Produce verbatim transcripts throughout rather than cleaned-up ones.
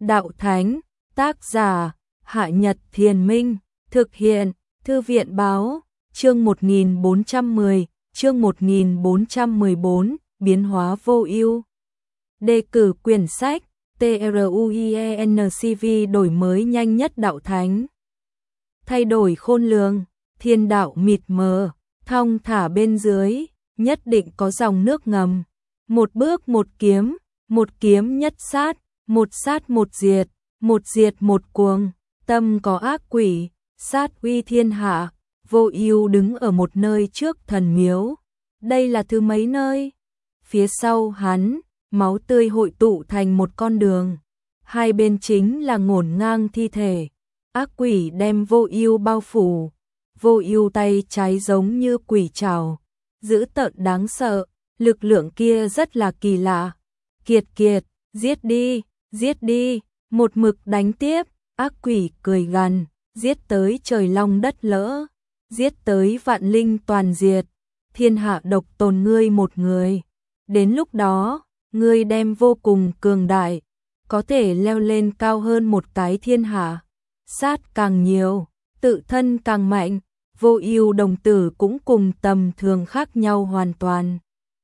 Đạo Thánh, tác giả, Hạ Nhật Thiền Minh, thực hiện, Thư viện Báo, chương một nghìn bốn trăm mười, chương một nghìn bốn trăm mười bốn, biến hóa vô ưu. Đề cử quyển sách, TRUIENCV đổi mới nhanh nhất Đạo Thánh. Thay đổi khôn lường, thiên đạo mịt mờ, thong thả bên dưới, nhất định có dòng nước ngầm. Một bước một kiếm, một kiếm nhất sát, một sát một diệt, một diệt một cuồng, tâm có ác quỷ, sát uy thiên hạ. Vô ưu đứng ở một nơi trước thần miếu. Đây là thứ mấy nơi? Phía sau hắn, máu tươi hội tụ thành một con đường. Hai bên chính là ngổn ngang thi thể. Ác quỷ đem Vô Ưu bao phủ. Vô Ưu tay trái giống như quỷ trảo, dữ tợn đáng sợ, lực lượng kia rất là kỳ lạ. Kiệt kiệt, giết đi, giết đi, một mực đánh tiếp, ác quỷ cười gằn, giết tới trời long đất lỡ, giết tới vạn linh toàn diệt, thiên hạ độc tồn ngươi một người. Đến lúc đó, ngươi đem vô cùng cường đại, có thể leo lên cao hơn một cái thiên hạ. Sát càng nhiều, tự thân càng mạnh. Vô Ưu đồng tử cũng cùng tầm thường khác nhau hoàn toàn.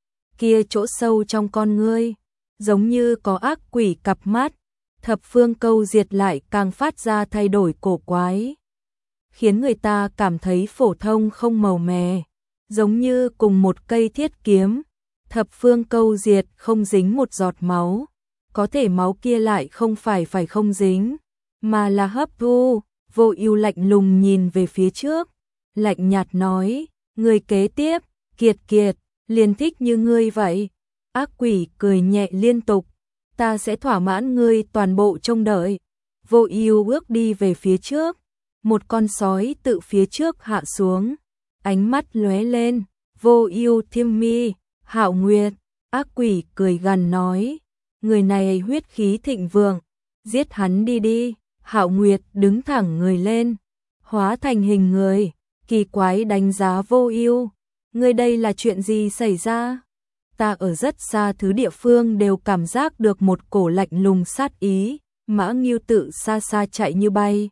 Kia chỗ sâu trong con ngươi, giống như có ác quỷ cặp mắt, thập phương câu diệt lại càng phát ra thay đổi cổ quái, khiến người ta cảm thấy phổ thông không màu mè, giống như cùng một cây thiết kiếm, thập phương câu diệt không dính một giọt máu, có thể máu kia lại không phải phải không dính, mà là hấp thu. Vô Ưu lạnh lùng nhìn về phía trước, lạnh nhạt nói, người kế tiếp, kiệt kiệt, liền thích như ngươi vậy. Ác quỷ cười nhẹ liên tục, ta sẽ thỏa mãn ngươi toàn bộ trông đợi. Vô Ưu bước đi về phía trước, một con sói tự phía trước hạ xuống, ánh mắt lóe lên, Vô Ưu thiêm mi, Hạo Nguyệt. Ác quỷ cười gằn nói, người này huyết khí thịnh vượng, giết hắn đi đi. Hạo Nguyệt đứng thẳng người lên, hóa thành hình người, kỳ quái đánh giá Vô Ưu, ngươi đây là chuyện gì xảy ra? Ta ở rất xa thứ địa phương đều cảm giác được một cổ lạnh lùng sát ý. Mã Ngưu tự xa xa chạy như bay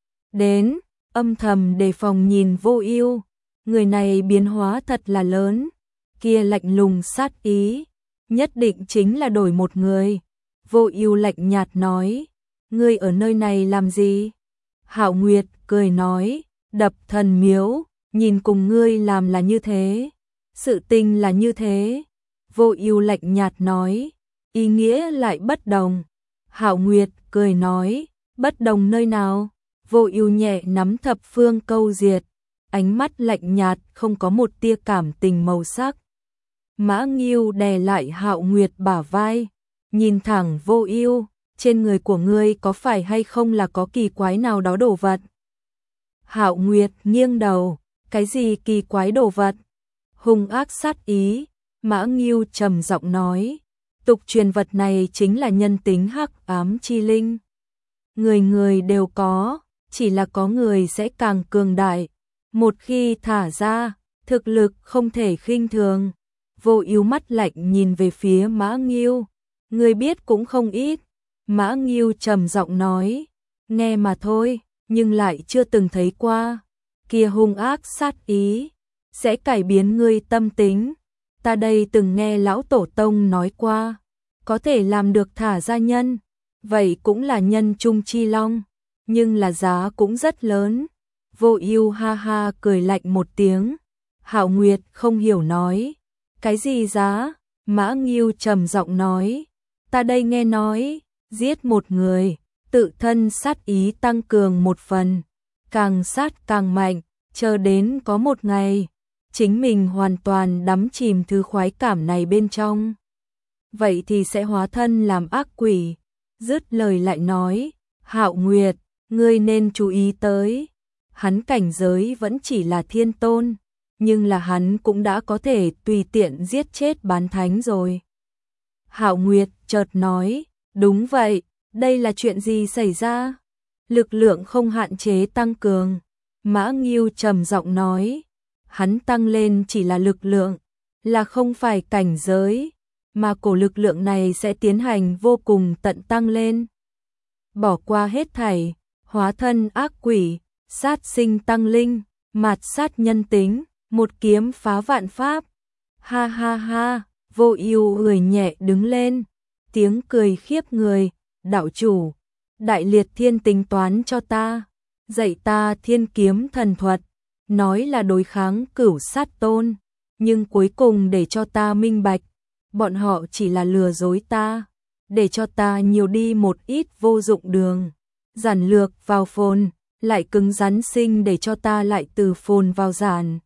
đến, âm thầm đề phòng nhìn Vô Ưu, người này biến hóa thật là lớn, kia lạnh lùng sát ý, nhất định chính là đổi một người. Vô Ưu lạnh nhạt nói, ngươi ở nơi này làm gì? Hạo Nguyệt cười nói, đập thần miếu, nhìn cùng ngươi làm là như thế, sự tình là như thế. Vô Ưu lạnh nhạt nói, ý nghĩa lại bất đồng. Hạo Nguyệt cười nói, bất đồng nơi nào? Vô Ưu nhẹ nắm thập phương câu diệt, ánh mắt lạnh nhạt không có một tia cảm tình màu sắc. Mã Ngưu đè lại Hạo Nguyệt bả vai, nhìn thẳng Vô Ưu, trên người của ngươi có phải hay không là có kỳ quái nào đó đồ vật? Hạo Nguyệt nghiêng đầu, cái gì kỳ quái đồ vật? Hung ác sát ý. Mã Ngưu trầm giọng nói, tục truyền vật này chính là nhân tính hắc ám chi linh. Người người đều có, chỉ là có người sẽ càng cường đại. Một khi thả ra, thực lực không thể khinh thường. Vô Ưu mắt lạnh nhìn về phía Mã Ngưu, người biết cũng không ít. Mã Ngưu trầm giọng nói, nghe mà thôi, nhưng lại chưa từng thấy qua. Kia hung ác sát ý, sẽ cải biến ngươi tâm tính. Ta đây từng nghe lão tổ tông nói qua, có thể làm được thả ra nhân, vậy cũng là nhân trung chi long, nhưng là giá cũng rất lớn. Vô Ưu ha ha cười lạnh một tiếng. Hạo Nguyệt không hiểu nói, cái gì giá? Mã Ngưu trầm giọng nói, ta đây nghe nói, giết một người, tự thân sát ý tăng cường một phần, càng sát càng mạnh, chờ đến có một ngày, chính mình hoàn toàn đắm chìm thứ khoái cảm này bên trong. Vậy thì sẽ hóa thân làm ác quỷ. Dứt lời lại nói, Hạo Nguyệt, ngươi nên chú ý tới, hắn cảnh giới vẫn chỉ là thiên tôn, nhưng là hắn cũng đã có thể tùy tiện giết chết bán thánh rồi. Hạo Nguyệt chợt nói, đúng vậy, đây là chuyện gì xảy ra? Lực lượng không hạn chế tăng cường. Mã Ngưu trầm giọng nói, hắn tăng lên chỉ là lực lượng, là không phải cảnh giới, mà cổ lực lượng này sẽ tiến hành vô cùng tận tăng lên. bỏ qua hết thảy, hóa thân ác quỷ, sát sinh tăng linh, mạt sát nhân tính, một kiếm phá vạn pháp. Ha ha ha, Vô Ưu cười nhẹ đứng lên, tiếng cười khiếp người, đạo chủ, Đại Liệt Thiên tính toán cho ta, dạy ta thiên kiếm thần thuật, nói là đối kháng Cửu Sát Tôn, nhưng cuối cùng để cho ta minh bạch, bọn họ chỉ là lừa dối ta, để cho ta nhiều đi một ít vô dụng đường, giản lược vào phồn, lại cứng rắn sinh để cho ta lại từ phồn vào giản.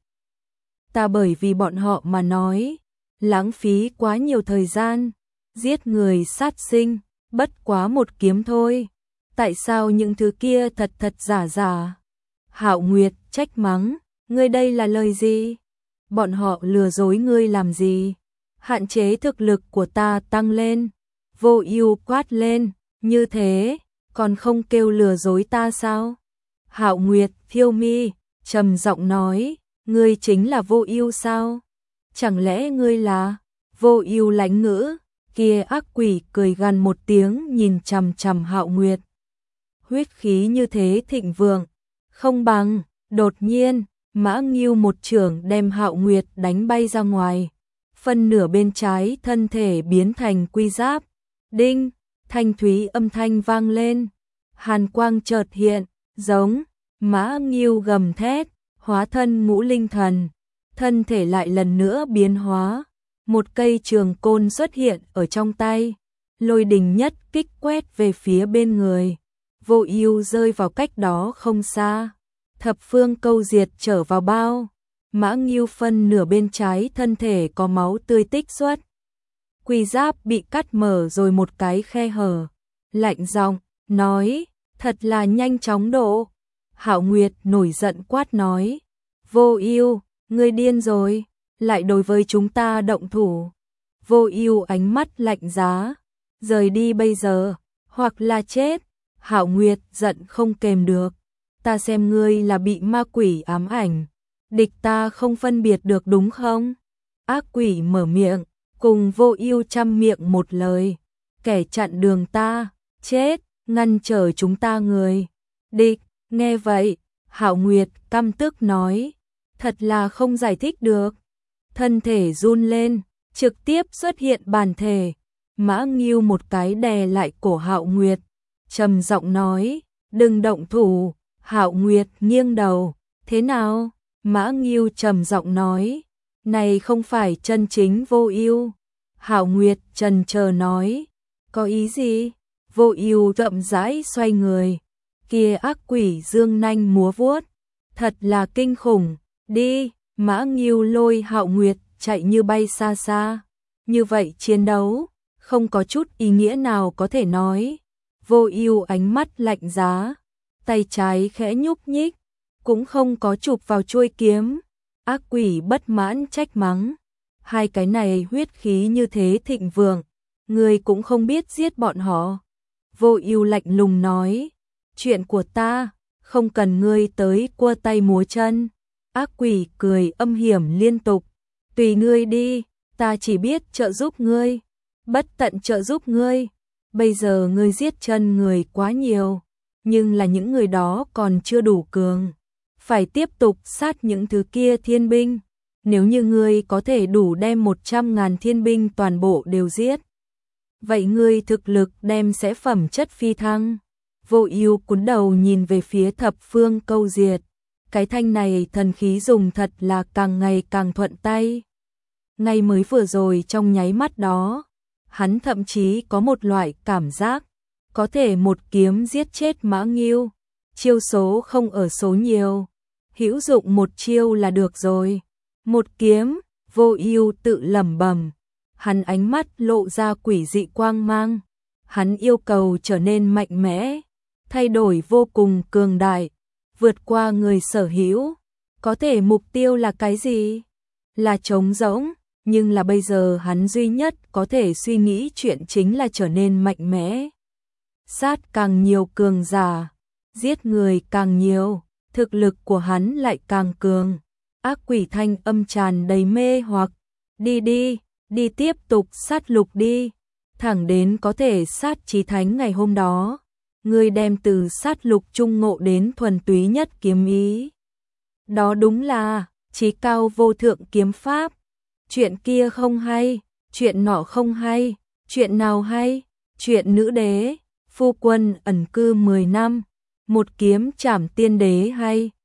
Ta bởi vì bọn họ mà nói, lãng phí quá nhiều thời gian, giết người sát sinh, bất quá một kiếm thôi. Tại sao những thứ kia thật thật giả giả? Hạo Nguyệt trách mắng, ngươi đây là lời gì? Bọn họ lừa dối ngươi làm gì? Hạn chế thực lực của ta tăng lên. Vô Ưu quát lên, như thế, còn không kêu lừa dối ta sao? Hạo Nguyệt thiêu mi, trầm giọng nói, ngươi chính là Vô Ưu sao? Chẳng lẽ ngươi là? Vô Ưu lãnh ngữ, kia ác quỷ cười gằn một tiếng nhìn chằm chằm Hạo Nguyệt. Huyết khí như thế thịnh vượng, không bằng, đột nhiên, Mã Ngưu một chưởng đem Hạo Nguyệt đánh bay ra ngoài, phân nửa bên trái thân thể biến thành quy giáp. Đinh, thanh thúy âm thanh vang lên, hàn quang chợt hiện, giống, Mã Ngưu gầm thét, hóa thân ngũ linh thần, thân thể lại lần nữa biến hóa, một cây trường côn xuất hiện ở trong tay, lôi đình nhất kích quét về phía bên người. Vô Ưu rơi vào cách đó không xa, thập phương câu diệt trở vào bao, Mã Ngưu phân nửa bên trái thân thể có máu tươi tích xuất. Quy giáp bị cắt mở rồi một cái khe hở, lạnh giọng nói, thật là nhanh chóng độ. Hạo Nguyệt nổi giận quát nói, Vô Ưu, ngươi điên rồi, lại đối với chúng ta động thủ. Vô Ưu ánh mắt lạnh giá, rời đi bây giờ, hoặc là chết. Hạo Nguyệt giận không kềm được, ta xem ngươi là bị ma quỷ ám ảnh, địch ta không phân biệt được đúng không? Ác quỷ mở miệng, cùng Vô Ưu trăm miệng một lời, kẻ chặn đường ta, chết, ngăn trở chúng ta người. Địch, nghe vậy, Hạo Nguyệt căm tức nói, thật là không giải thích được. Thân thể run lên, trực tiếp xuất hiện bản thể, Mã Ngưu một cái đè lại cổ Hạo Nguyệt, trầm giọng nói, đừng động thủ. Hạo Nguyệt nghiêng đầu, thế nào? Mã Ngưu trầm giọng nói, này không phải chân chính Vô Ưu. Hạo Nguyệt chần chờ nói, có ý gì? Vô Ưu chậm rãi xoay người, kia ác quỷ dương nanh múa vuốt, thật là kinh khủng. Đi, Mã Ngưu lôi Hạo Nguyệt chạy như bay xa xa. Như vậy chiến đấu, không có chút ý nghĩa nào có thể nói. Vô Ưu ánh mắt lạnh giá, tay trái khẽ nhúc nhích, cũng không có chụp vào chuôi kiếm. Ác quỷ bất mãn trách mắng, hai cái này huyết khí như thế thịnh vượng, ngươi cũng không biết giết bọn họ. Vô Ưu lạnh lùng nói, chuyện của ta, không cần ngươi tới cua tay múa chân. Ác quỷ cười âm hiểm liên tục, tùy ngươi đi, ta chỉ biết trợ giúp ngươi, bất tận trợ giúp ngươi. Bây giờ ngươi giết chân người quá nhiều, nhưng là những người đó còn chưa đủ cường, phải tiếp tục sát những thứ kia thiên binh. Nếu như ngươi có thể đủ đem một trăm ngàn thiên binh toàn bộ đều giết, vậy ngươi thực lực đem sẽ phẩm chất phi thăng. Vô Ưu cúi đầu nhìn về phía thập phương câu diệt, cái thanh này thần khí dùng thật là càng ngày càng thuận tay. Ngay mới vừa rồi trong nháy mắt đó, hắn thậm chí có một loại cảm giác, có thể một kiếm giết chết Mã Ngưu, chiêu số không ở số nhiều, hữu dụng một chiêu là được rồi. Một kiếm, Vô Ưu tự lẩm bẩm, hắn ánh mắt lộ ra quỷ dị quang mang, hắn yêu cầu trở nên mạnh mẽ, thay đổi vô cùng cường đại, vượt qua người sở hữu. Có thể mục tiêu là cái gì? Là trống rỗng, nhưng là bây giờ hắn duy nhất có thể suy nghĩ chuyện chính là trở nên mạnh mẽ. Sát càng nhiều cường giả, giết người càng nhiều, thực lực của hắn lại càng cường. Ác quỷ thanh âm tràn đầy mê hoặc, đi đi, đi tiếp tục sát lục đi, thẳng đến có thể sát chí thánh ngày hôm đó. ngươi đem từ sát lục trung ngộ đến thuần túy nhất kiếm ý. Đó đúng là chí cao vô thượng kiếm pháp. Chuyện kia không hay, chuyện nọ không hay, chuyện nào hay? Chuyện nữ đế, phu quân ẩn cư mười năm, một kiếm trảm tiên đế hay?